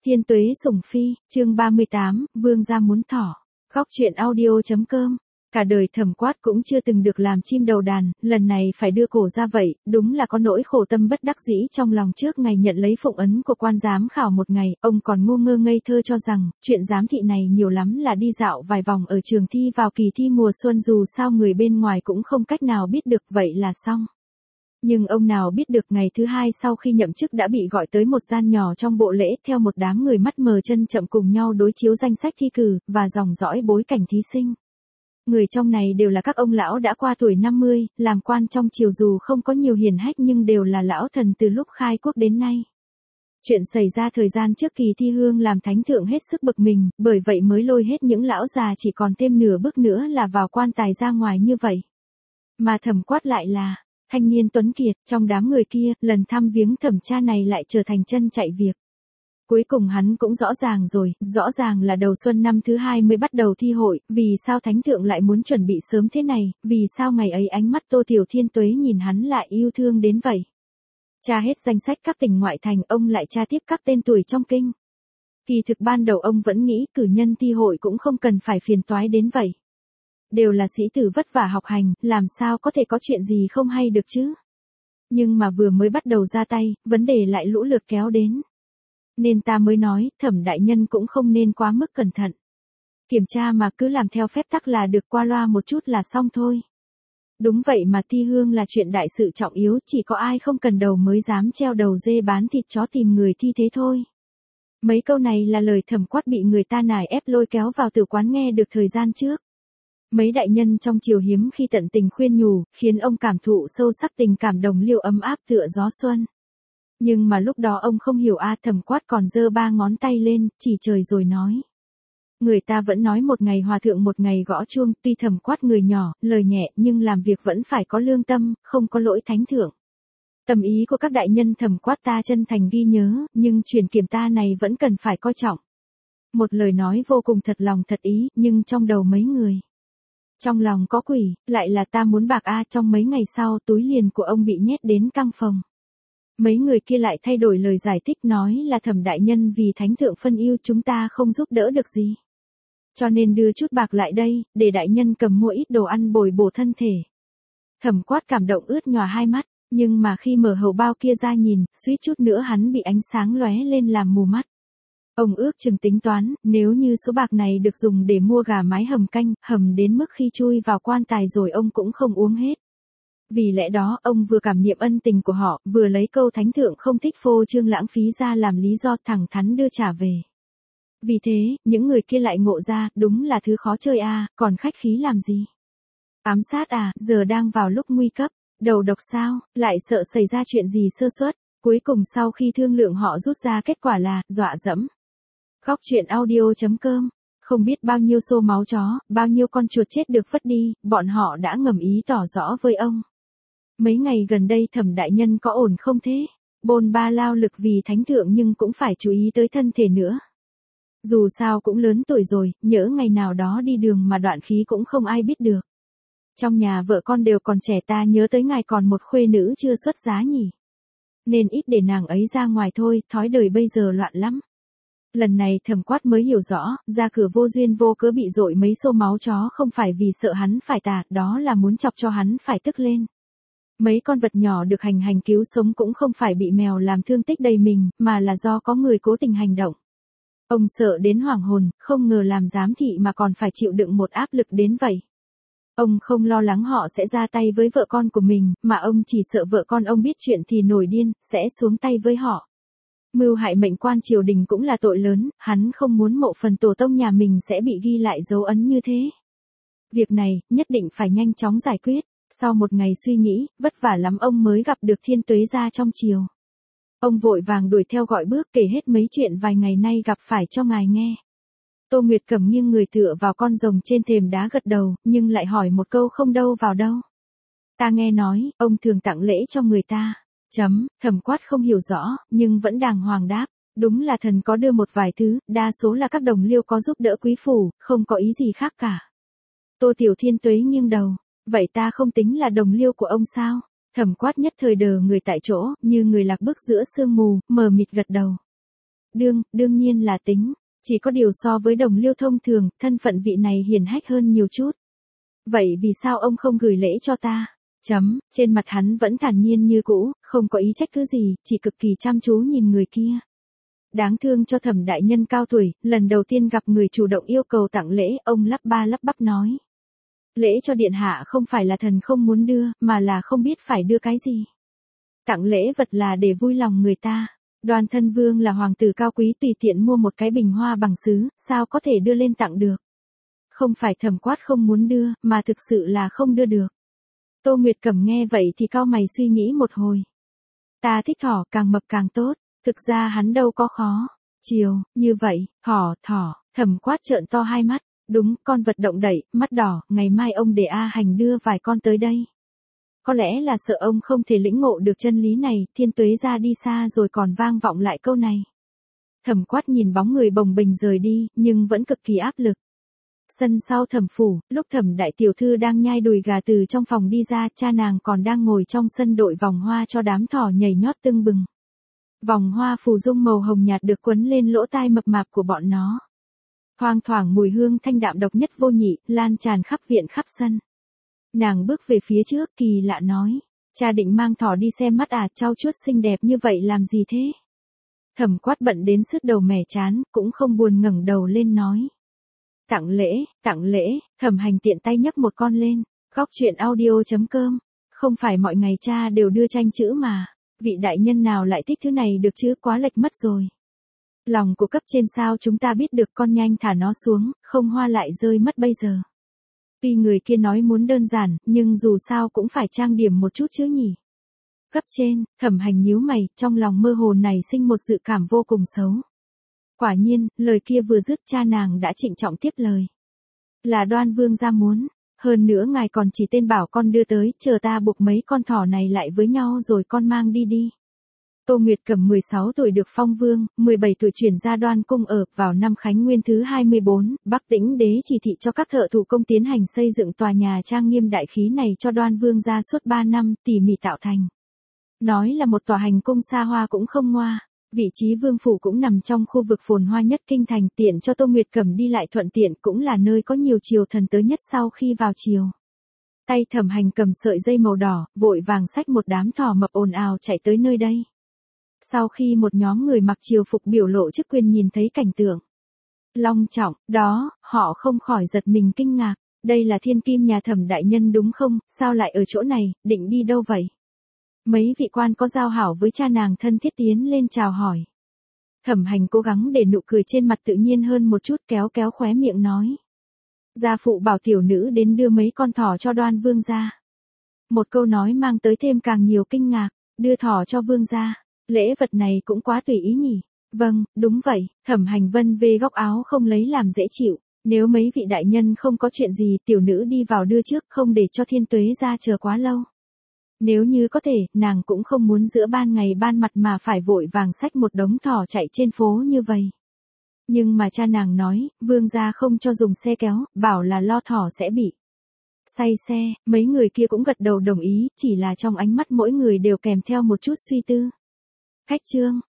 Thiên Tuế Sủng Phi, chương 38, Vương gia muốn thỏ. Góc truyện audio.com. Cả đời Thẩm Quát cũng chưa từng được làm chim đầu đàn, lần này phải đưa cổ ra vậy, đúng là có nỗi khổ tâm bất đắc dĩ trong lòng. Trước ngày nhận lấy phụng ấn của quan giám khảo một ngày, ông còn ngu ngơ ngây thơ cho rằng, chuyện giám thị này nhiều lắm là đi dạo vài vòng ở trường thi vào kỳ thi mùa xuân, dù sao người bên ngoài cũng không cách nào biết được, vậy là xong. Nhưng ông nào biết được ngày thứ hai sau khi nhậm chức đã bị gọi tới một gian nhỏ trong bộ lễ, theo một đám người mắt mờ chân chậm cùng nhau đối chiếu danh sách thi cử, và dòng dõi bối cảnh thí sinh. Người trong này đều là các ông lão đã qua tuổi 50, làm quan trong triều dù không có nhiều hiển hách nhưng đều là lão thần từ lúc khai quốc đến nay. Chuyện xảy ra thời gian trước kỳ thi hương làm thánh thượng hết sức bực mình, bởi vậy mới lôi hết những lão già chỉ còn thêm nửa bước nữa là vào quan tài ra ngoài như vậy. Mà Thẩm Quát lại là thanh niên tuấn kiệt, trong đám người kia, lần thăm viếng thẩm cha này lại trở thành chân chạy việc. Cuối cùng hắn cũng rõ ràng rồi, rõ ràng là đầu xuân năm thứ hai mới bắt đầu thi hội, vì sao thánh thượng lại muốn chuẩn bị sớm thế này, vì sao ngày ấy ánh mắt Tô Tiểu Thiên Tuế nhìn hắn lại yêu thương đến vậy. Tra hết danh sách các tỉnh ngoại thành, ông lại tra tiếp các tên tuổi trong kinh. Kỳ thực ban đầu ông vẫn nghĩ cử nhân thi hội cũng không cần phải phiền toái đến vậy. Đều là sĩ tử vất vả học hành, làm sao có thể có chuyện gì không hay được chứ. Nhưng mà vừa mới bắt đầu ra tay, vấn đề lại lũ lượt kéo đến. Nên ta mới nói, Thẩm đại nhân cũng không nên quá mức cẩn thận. Kiểm tra mà cứ làm theo phép tắc là được, qua loa một chút là xong thôi. Đúng vậy mà thi hương là chuyện đại sự trọng yếu, chỉ có ai không cần đầu mới dám treo đầu dê bán thịt chó tìm người thi thế thôi. Mấy câu này là lời Thẩm Quát bị người ta nài ép lôi kéo vào tử quán nghe được thời gian trước. Mấy đại nhân trong triều hiếm khi tận tình khuyên nhủ, khiến ông cảm thụ sâu sắc tình cảm đồng liêu ấm áp tựa gió xuân. Nhưng mà lúc đó ông không hiểu Thẩm Quát còn giơ ba ngón tay lên, chỉ trời rồi nói. Người ta vẫn nói một ngày hòa thượng một ngày gõ chuông, tuy Thẩm Quát người nhỏ, lời nhẹ nhưng làm việc vẫn phải có lương tâm, không có lỗi thánh thượng. Tâm ý của các đại nhân Thẩm Quát ta chân thành ghi nhớ, nhưng truyền kiểm ta này vẫn cần phải coi trọng. Một lời nói vô cùng thật lòng thật ý, nhưng trong đầu mấy người. Trong lòng có quỷ, lại là ta muốn bạc trong mấy ngày sau túi liền của ông bị nhét đến căng phòng. Mấy người kia lại thay đổi lời giải thích nói là Thẩm đại nhân vì thánh thượng phân ưu chúng ta không giúp đỡ được gì. Cho nên đưa chút bạc lại đây, để đại nhân cầm mua ít đồ ăn bồi bổ thân thể. Thẩm Quát cảm động ướt nhòa hai mắt, nhưng mà khi mở hầu bao kia ra nhìn, suýt chút nữa hắn bị ánh sáng lóe lên làm mù mắt. Ông ước chừng tính toán, nếu như số bạc này được dùng để mua gà mái hầm canh, hầm đến mức khi chui vào quan tài rồi ông cũng không uống hết. Vì lẽ đó, ông vừa cảm niệm ân tình của họ, vừa lấy câu thánh thượng không thích phô trương lãng phí ra làm lý do thẳng thắn đưa trả về. Vì thế, những người kia lại ngộ ra, đúng là thứ khó chơi còn khách khí làm gì? Ám sát giờ đang vào lúc nguy cấp, đầu độc sao, lại sợ xảy ra chuyện gì sơ suất. Cuối cùng sau khi thương lượng họ rút ra kết quả là, dọa dẫm. Góc truyện audio.com. Không biết bao nhiêu xô máu chó, bao nhiêu con chuột chết được vứt đi, bọn họ đã ngầm ý tỏ rõ với ông. Mấy ngày gần đây Thẩm đại nhân có ổn không thế? Bôn ba lao lực vì thánh thượng nhưng cũng phải chú ý tới thân thể nữa. Dù sao cũng lớn tuổi rồi, nhỡ ngày nào đó đi đường mà đoạn khí cũng không ai biết được. Trong nhà vợ con đều còn trẻ, ta nhớ tới ngài còn một khuê nữ chưa xuất giá nhỉ. Nên ít để nàng ấy ra ngoài thôi, thói đời bây giờ loạn lắm. Lần này Thẩm Quát mới hiểu rõ, ra cửa vô duyên vô cớ bị dội mấy xô máu chó không phải vì sợ hắn phải tà, đó là muốn chọc cho hắn phải tức lên. Mấy con vật nhỏ được hành cứu sống cũng không phải bị mèo làm thương tích đầy mình, mà là do có người cố tình hành động. Ông sợ đến hoảng hồn, không ngờ làm giám thị mà còn phải chịu đựng một áp lực đến vậy. Ông không lo lắng họ sẽ ra tay với vợ con của mình, mà ông chỉ sợ vợ con ông biết chuyện thì nổi điên, sẽ xuống tay với họ. Mưu hại mệnh quan triều đình cũng là tội lớn, hắn không muốn mộ phần tổ tông nhà mình sẽ bị ghi lại dấu ấn như thế. Việc này, nhất định phải nhanh chóng giải quyết. Sau một ngày suy nghĩ, vất vả lắm ông mới gặp được Thiên Tuế gia trong triều. Ông vội vàng đuổi theo gọi bước kể hết mấy chuyện vài ngày nay gặp phải cho ngài nghe. Tô Nguyệt Cẩm nghiêng người tựa vào con rồng trên thềm đá gật đầu, nhưng lại hỏi một câu không đâu vào đâu. Ta nghe nói, ông thường tặng lễ cho người ta. Thẩm Quát không hiểu rõ, nhưng vẫn đàng hoàng đáp. Đúng là thần có đưa một vài thứ, đa số là các đồng liêu có giúp đỡ quý phủ, không có ý gì khác cả. Tô Tiểu Thiên Tuế nghiêng đầu. Vậy ta không tính là đồng liêu của ông sao? Thẩm Quát nhất thời đờ người tại chỗ, như người lạc bước giữa sương mù, mờ mịt gật đầu. Đương nhiên là tính. Chỉ có điều so với đồng liêu thông thường, thân phận vị này hiển hách hơn nhiều chút. Vậy vì sao ông không gửi lễ cho ta? Trên mặt hắn vẫn thản nhiên như cũ, không có ý trách cứ gì, chỉ cực kỳ chăm chú nhìn người kia. Đáng thương cho Thẩm đại nhân cao tuổi, lần đầu tiên gặp người chủ động yêu cầu tặng lễ, ông lắp ba lắp bắp nói. Lễ cho điện hạ không phải là thần không muốn đưa, mà là không biết phải đưa cái gì. Tặng lễ vật là để vui lòng người ta. Đoan Thân Vương là hoàng tử cao quý tùy tiện mua một cái bình hoa bằng sứ, sao có thể đưa lên tặng được. Không phải Thẩm Quát không muốn đưa, mà thực sự là không đưa được. Tô Nguyệt Cẩm nghe vậy thì cau mày suy nghĩ một hồi. Ta thích thỏ, càng mập càng tốt, thực ra hắn đâu có khó. Chiều, như vậy, thỏ, Thẩm Quát trợn to hai mắt, đúng, con vật động đậy, mắt đỏ, ngày mai ông để A Hành đưa vài con tới đây. Có lẽ là sợ ông không thể lĩnh ngộ được chân lý này, Thiên Tuế ra đi xa rồi còn vang vọng lại câu này. Thẩm Quát nhìn bóng người bồng bềnh rời đi, nhưng vẫn cực kỳ áp lực. Sân sau Thẩm phủ, lúc Thẩm đại tiểu thư đang nhai đùi gà từ trong phòng đi ra, cha nàng còn đang ngồi trong sân đội vòng hoa cho đám thỏ nhảy nhót tưng bừng. Vòng hoa phù dung màu hồng nhạt được quấn lên lỗ tai mập mạp của bọn nó. Thoang thoảng mùi hương thanh đạm độc nhất vô nhị, lan tràn khắp viện khắp sân. Nàng bước về phía trước, kỳ lạ nói. Cha định mang thỏ đi xem mắt à, trau chuốt xinh đẹp như vậy làm gì thế? Thẩm Quát bận đến sứt đầu mẻ chán, cũng không buồn ngẩng đầu lên nói. Tặng lễ, Thẩm Hành tiện tay nhấc một con lên. Góc truyện audio.com. Không phải mọi ngày cha đều đưa tranh chữ mà. Vị đại nhân nào lại thích thứ này được chứ, quá lệch mất rồi. Lòng của cấp trên sao chúng ta biết được, con nhanh thả nó xuống, không hoa lại rơi mất bây giờ. Tuy người kia nói muốn đơn giản, nhưng dù sao cũng phải trang điểm một chút chứ nhỉ. Cấp trên, Thẩm Hành nhíu mày, trong lòng mơ hồ nảy sinh một dự cảm vô cùng xấu. Quả nhiên, lời kia vừa dứt cha nàng đã trịnh trọng tiếp lời. Là Đoan Vương gia muốn, hơn nữa ngài còn chỉ tên bảo con đưa tới, chờ ta buộc mấy con thỏ này lại với nhau rồi con mang đi. Tô Nguyệt Cẩm 16 tuổi được phong vương, 17 tuổi chuyển ra Đoan cung ở, vào năm Khánh Nguyên thứ 24, Bắc Tĩnh đế chỉ thị cho các thợ thủ công tiến hành xây dựng tòa nhà trang nghiêm đại khí này cho Đoan Vương gia suốt 3 năm, tỉ mỉ tạo thành. Nói là một tòa hành cung xa hoa cũng không ngoa, vị trí vương phủ cũng nằm trong khu vực phồn hoa nhất kinh thành, tiện cho Tô Nguyệt Cẩm đi lại thuận tiện, cũng là nơi có nhiều triều thần tới nhất sau khi vào triều. Tay Thẩm Hành cầm sợi dây màu đỏ, vội vàng xách một đám thỏ mập ồn ào chạy tới nơi đây. Sau khi một nhóm người mặc triều phục biểu lộ chức quyền nhìn thấy cảnh tượng long trọng đó, họ không khỏi giật mình kinh ngạc. Đây là thiên kim nhà Thẩm đại nhân đúng không, sao lại ở chỗ này, định đi đâu vậy? Mấy vị quan có giao hảo với cha nàng thân thiết tiến lên chào hỏi. Thẩm Hành cố gắng để nụ cười trên mặt tự nhiên hơn một chút, kéo khóe miệng nói. Gia phụ bảo tiểu nữ đến đưa mấy con thỏ cho Đoan Vương gia. Một câu nói mang tới thêm càng nhiều kinh ngạc, đưa thỏ cho Vương gia. Lễ vật này cũng quá tùy ý nhỉ. Vâng, đúng vậy, Thẩm Hành vân về góc áo không lấy làm dễ chịu. Nếu mấy vị đại nhân không có chuyện gì, tiểu nữ đi vào đưa trước, không để cho Thiên Tuế ra chờ quá lâu. Nếu như có thể, nàng cũng không muốn giữa ban ngày ban mặt mà phải vội vàng xách một đống thỏ chạy trên phố như vậy. Nhưng mà cha nàng nói, Vương gia không cho dùng xe kéo, bảo là lo thỏ sẽ bị say xe, mấy người kia cũng gật đầu đồng ý, chỉ là trong ánh mắt mỗi người đều kèm theo một chút suy tư. Khách trương,